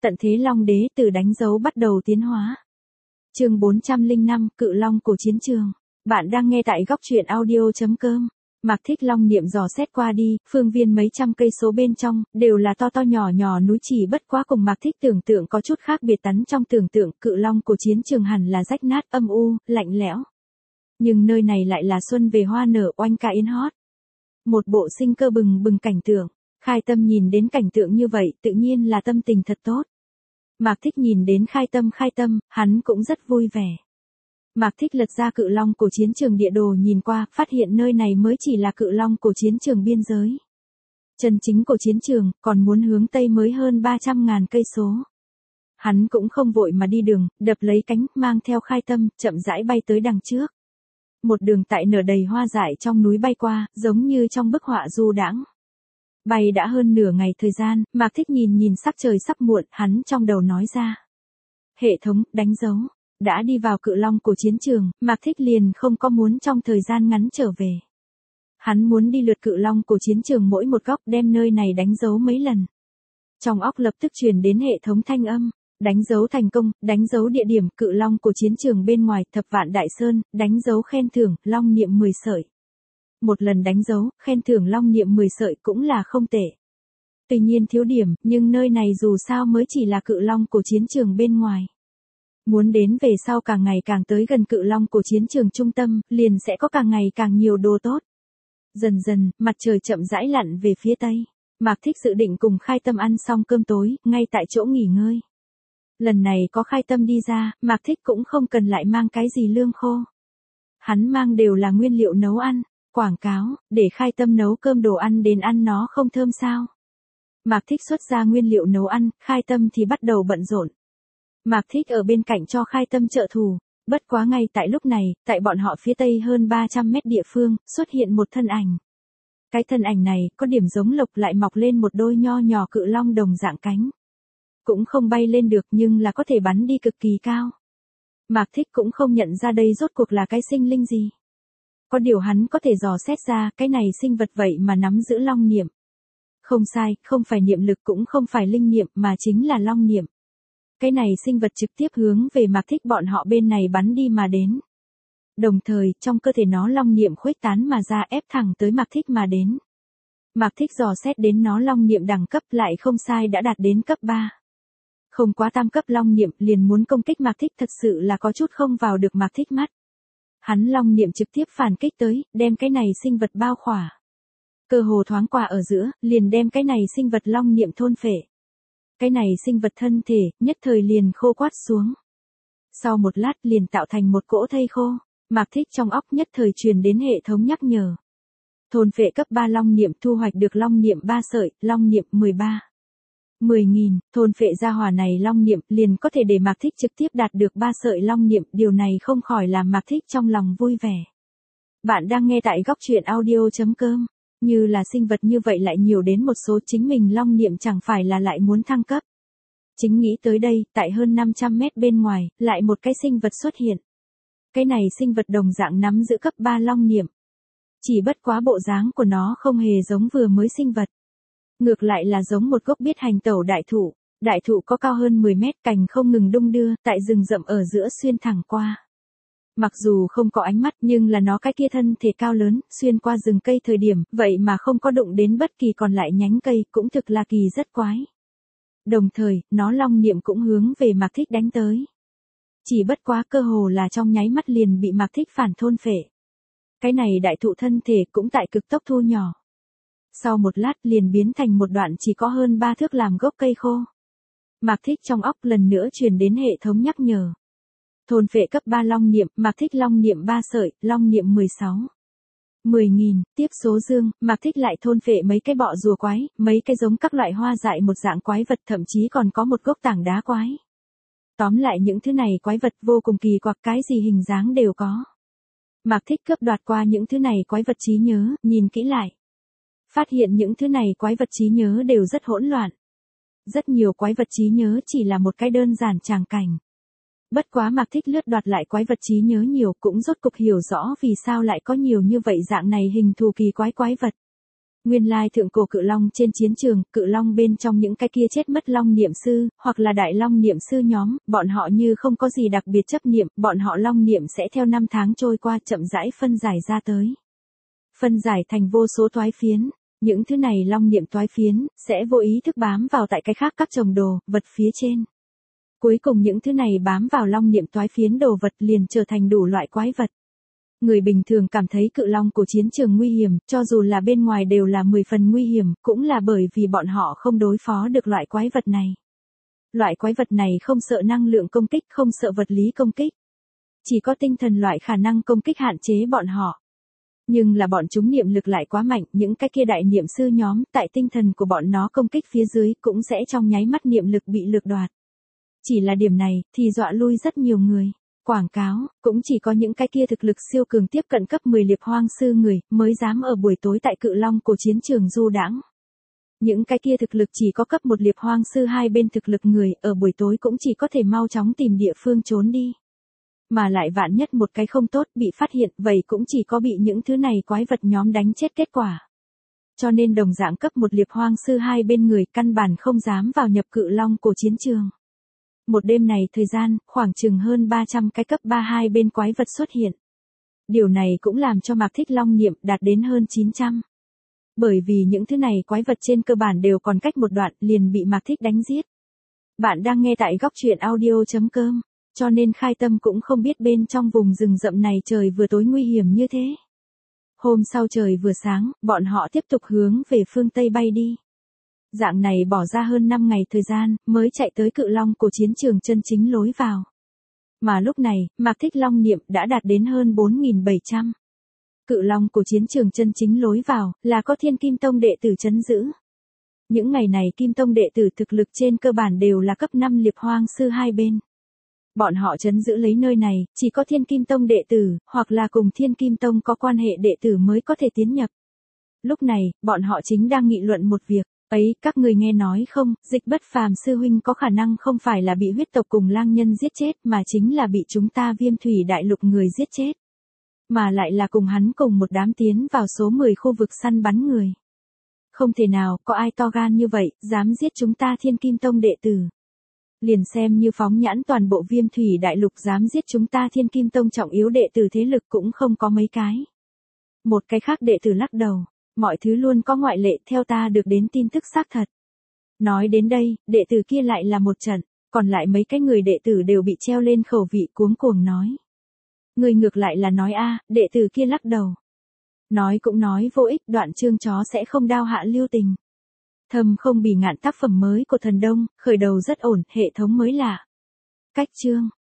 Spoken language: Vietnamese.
Tận thế Long Đế từ đánh dấu bắt đầu tiến hóa. Chương 405, Cự Long của chiến trường. Bạn đang nghe tại góc truyện audio.com. Mạc Thích Long niệm dò xét qua đi, phương viên mấy trăm cây số bên trong, đều là to to nhỏ nhỏ núi, chỉ bất quá cùng Mạc Thích tưởng tượng có chút khác biệt. Tắn trong tưởng tượng, Cự Long của chiến trường hẳn là rách nát, âm u, lạnh lẽo. Nhưng nơi này lại là xuân về hoa nở, oanh ca yến hót. Một bộ sinh cơ bừng bừng cảnh tượng. Khai Tâm nhìn đến cảnh tượng như vậy, tự nhiên là tâm tình thật tốt. Mạc Thích nhìn đến Khai Tâm, hắn cũng rất vui vẻ. Mạc Thích lật ra Cự Long của chiến trường địa đồ nhìn qua, phát hiện nơi này mới chỉ là Cự Long của chiến trường biên giới. Chân chính của chiến trường, còn muốn hướng Tây mới hơn 300.000 cây số. Hắn cũng không vội mà đi đường, đập lấy cánh, mang theo Khai Tâm, chậm rãi bay tới đằng trước. Một đường tại nở đầy hoa dại trong núi bay qua, giống như trong bức họa du đãng. Bay đã hơn nửa ngày thời gian, Mạc Thích nhìn sắc trời sắp muộn, hắn trong đầu nói ra. Hệ thống, đánh dấu. Đã đi vào Cự Long của chiến trường, Mạc Thích liền không có muốn trong thời gian ngắn trở về. Hắn muốn đi lượt Cự Long của chiến trường mỗi một góc, đem nơi này đánh dấu mấy lần. Trong óc lập tức truyền đến hệ thống thanh âm. Đánh dấu thành công, đánh dấu địa điểm Cự Long của chiến trường bên ngoài Thập Vạn Đại Sơn, đánh dấu khen thưởng, long niệm 10 sợi. Một lần đánh dấu, khen thưởng long niệm 10 sợi cũng là không tệ. Tuy nhiên thiếu điểm, nhưng nơi này dù sao mới chỉ là Cự Long của chiến trường bên ngoài. Muốn đến về sau càng ngày càng tới gần Cự Long của chiến trường trung tâm, liền sẽ có càng ngày càng nhiều đồ tốt. Dần dần, mặt trời chậm rãi lặn về phía tây. Mạc Thích dự định cùng Khai Tâm ăn xong cơm tối, ngay tại chỗ nghỉ ngơi. Lần này có Khai Tâm đi ra, Mạc Thích cũng không cần lại mang cái gì lương khô. Hắn mang đều là nguyên liệu nấu ăn. Quảng cáo, để Khai Tâm nấu cơm đồ ăn đến ăn nó không thơm sao. Mạc Thích xuất ra nguyên liệu nấu ăn, Khai Tâm thì bắt đầu bận rộn. Mạc Thích ở bên cạnh cho Khai Tâm trợ thủ. Bất quá ngay tại lúc này, tại bọn họ phía tây hơn 300 mét địa phương, xuất hiện một thân ảnh. Cái thân ảnh này, có điểm giống lộc, lại mọc lên một đôi nho nhỏ cự long đồng dạng cánh. Cũng không bay lên được nhưng là có thể bắn đi cực kỳ cao. Mạc Thích cũng không nhận ra đây rốt cuộc là cái sinh linh gì. Có điều hắn có thể dò xét ra, cái này sinh vật vậy mà nắm giữ long niệm. Không sai, không phải niệm lực cũng không phải linh niệm mà chính là long niệm. Cái này sinh vật trực tiếp hướng về Mạc Thích bọn họ bên này bắn đi mà đến. Đồng thời, trong cơ thể nó long niệm khuếch tán mà ra, ép thẳng tới Mạc Thích mà đến. Mạc Thích dò xét đến nó long niệm đẳng cấp lại không sai đã đạt đến cấp 3. Không quá tam cấp long niệm liền muốn công kích Mạc Thích, thật sự là có chút không vào được Mạc Thích mắt. Hắn long niệm trực tiếp phản kích tới, đem cái này sinh vật bao khỏa. Cơ hồ thoáng qua ở giữa, liền đem cái này sinh vật long niệm thôn phệ. Cái này sinh vật thân thể, nhất thời liền khô quắt xuống. Sau một lát liền tạo thành một cỗ thây khô. Mạc Thích trong óc nhất thời truyền đến hệ thống nhắc nhở. Thôn phệ cấp 3 long niệm, thu hoạch được long niệm 3 sợi, long niệm 13. 10.000, thôn phệ gia hỏa này long niệm liền có thể để Mạc Thích trực tiếp đạt được 3 sợi long niệm, điều này không khỏi làm Mạc Thích trong lòng vui vẻ. Bạn đang nghe tại góc truyện audio.com. Như là sinh vật như vậy lại nhiều đến một số, chính mình long niệm chẳng phải là lại muốn thăng cấp. Chính nghĩ tới đây, tại hơn 500 mét bên ngoài, lại một cái sinh vật xuất hiện. Cái này sinh vật đồng dạng nắm giữ cấp 3 long niệm. Chỉ bất quá bộ dáng của nó không hề giống vừa mới sinh vật. Ngược lại là giống một gốc biết hành tẩu đại thụ. Đại thụ có cao hơn 10 mét, cành không ngừng đung đưa, tại rừng rậm ở giữa xuyên thẳng qua. Mặc dù không có ánh mắt nhưng là nó cái kia thân thể cao lớn, xuyên qua rừng cây thời điểm, vậy mà không có đụng đến bất kỳ còn lại nhánh cây, cũng thực là kỳ rất quái. Đồng thời, nó long niệm cũng hướng về Mạc Thích đánh tới. Chỉ bất quá cơ hồ là trong nháy mắt liền bị Mạc Thích phản thôn phệ. Cái này đại thụ thân thể cũng tại cực tốc thu nhỏ. Sau một lát liền biến thành một đoạn chỉ có hơn 3 thước làm gốc cây khô. Mạc Thích trong óc lần nữa truyền đến hệ thống nhắc nhở. Thôn phệ cấp 3 long niệm, Mạc Thích long niệm 3 sợi, long niệm 16. 10.000, tiếp số dương, Mạc Thích lại thôn phệ mấy cái bọ rùa quái, mấy cái giống các loại hoa dại một dạng quái vật, thậm chí còn có một gốc tảng đá quái. Tóm lại những thứ này quái vật vô cùng kỳ quặc, cái gì hình dáng đều có. Mạc Thích cướp đoạt qua những thứ này quái vật trí nhớ, nhìn kỹ lại. Phát hiện những thứ này quái vật trí nhớ đều rất hỗn loạn. Rất nhiều quái vật trí nhớ chỉ là một cái đơn giản tràng cảnh. Bất quá Mạc Thích lướt đoạt lại quái vật trí nhớ nhiều, cũng rốt cục hiểu rõ vì sao lại có nhiều như vậy dạng này hình thù kỳ quái quái vật. Nguyên lai thượng cổ cự long trên chiến trường, cự long bên trong những cái kia chết mất long niệm sư, hoặc là đại long niệm sư nhóm, bọn họ như không có gì đặc biệt chấp niệm, bọn họ long niệm sẽ theo năm tháng trôi qua chậm rãi phân giải ra tới. Phân giải thành vô số toái phiến, những thứ này long niệm toái phiến, sẽ vô ý thức bám vào tại cái khác các chồng đồ, vật phía trên. Cuối cùng những thứ này bám vào long niệm toái phiến đồ vật liền trở thành đủ loại quái vật. Người bình thường cảm thấy cự long của chiến trường nguy hiểm, cho dù là bên ngoài đều là 10 phần nguy hiểm, cũng là bởi vì bọn họ không đối phó được loại quái vật này. Loại quái vật này không sợ năng lượng công kích, không sợ vật lý công kích. Chỉ có tinh thần loại khả năng công kích hạn chế bọn họ. Nhưng là bọn chúng niệm lực lại quá mạnh, những cái kia đại niệm sư nhóm, tại tinh thần của bọn nó công kích phía dưới, cũng sẽ trong nháy mắt niệm lực bị lược đoạt. Chỉ là điểm này, thì dọa lui rất nhiều người. Quảng cáo, cũng chỉ có những cái kia thực lực siêu cường tiếp cận cấp 10 liệp hoang sư người, mới dám ở buổi tối tại cự long của chiến trường du đãng. Những cái kia thực lực chỉ có cấp 1 liệp hoang sư hai bên thực lực người, ở buổi tối cũng chỉ có thể mau chóng tìm địa phương trốn đi. Mà lại vạn nhất một cái không tốt bị phát hiện, vậy cũng chỉ có bị những thứ này quái vật nhóm đánh chết kết quả. Cho nên đồng dạng cấp 1 liệp hoang sư hai bên người căn bản không dám vào nhập cự long của chiến trường. Một đêm này thời gian, khoảng chừng hơn 300 cái cấp 3 hai bên quái vật xuất hiện. Điều này cũng làm cho Mạc Thích Long niệm đạt đến hơn 900. Bởi vì những thứ này quái vật trên cơ bản đều còn cách một đoạn liền bị Mạc Thích đánh giết. Bạn đang nghe tại góc truyện audio.com, cho nên khai tâm cũng không biết bên trong vùng rừng rậm này trời vừa tối nguy hiểm như thế. Hôm sau trời vừa sáng, bọn họ tiếp tục hướng về phương Tây bay đi. Dạng này bỏ ra hơn 5 ngày thời gian, mới chạy tới cự long của chiến trường chân chính lối vào. Mà lúc này, Mạc Thích Long niệm đã đạt đến hơn 4.700. Cự long của chiến trường chân chính lối vào, là có Thiên Kim Tông đệ tử trấn giữ. Những ngày này Kim Tông đệ tử thực lực trên cơ bản đều là cấp 5 liệp hoang sư hai bên. Bọn họ trấn giữ lấy nơi này, chỉ có Thiên Kim Tông đệ tử, hoặc là cùng Thiên Kim Tông có quan hệ đệ tử mới có thể tiến nhập. Lúc này, bọn họ chính đang nghị luận một việc. Ấy, các người nghe nói không, Dịch Bất Phàm sư huynh có khả năng không phải là bị huyết tộc cùng lang nhân giết chết mà chính là bị chúng ta Viêm Thủy Đại Lục người giết chết. Mà lại là cùng hắn cùng một đám tiến vào số 10 khu vực săn bắn người. Không thể nào, có ai to gan như vậy, dám giết chúng ta Thiên Kim Tông đệ tử. Liền xem như phóng nhãn toàn bộ Viêm Thủy Đại Lục dám giết chúng ta Thiên Kim Tông trọng yếu đệ tử thế lực cũng không có mấy cái. Một cái khác đệ tử lắc đầu. Mọi thứ luôn có ngoại lệ, theo ta được đến tin tức xác thật. Nói đến đây, đệ tử kia lại là một trận, còn lại mấy cái người đệ tử đều bị treo lên khẩu vị cuống cuồng nói. Người ngược lại là nói a, đệ tử kia lắc đầu. Nói cũng nói vô ích, đoạn chương chó sẽ không đao hạ lưu tình. Thầm không bỉ ngạn tác phẩm mới của Thần Đông, khởi đầu rất ổn, hệ thống mới lạ. Cách chương.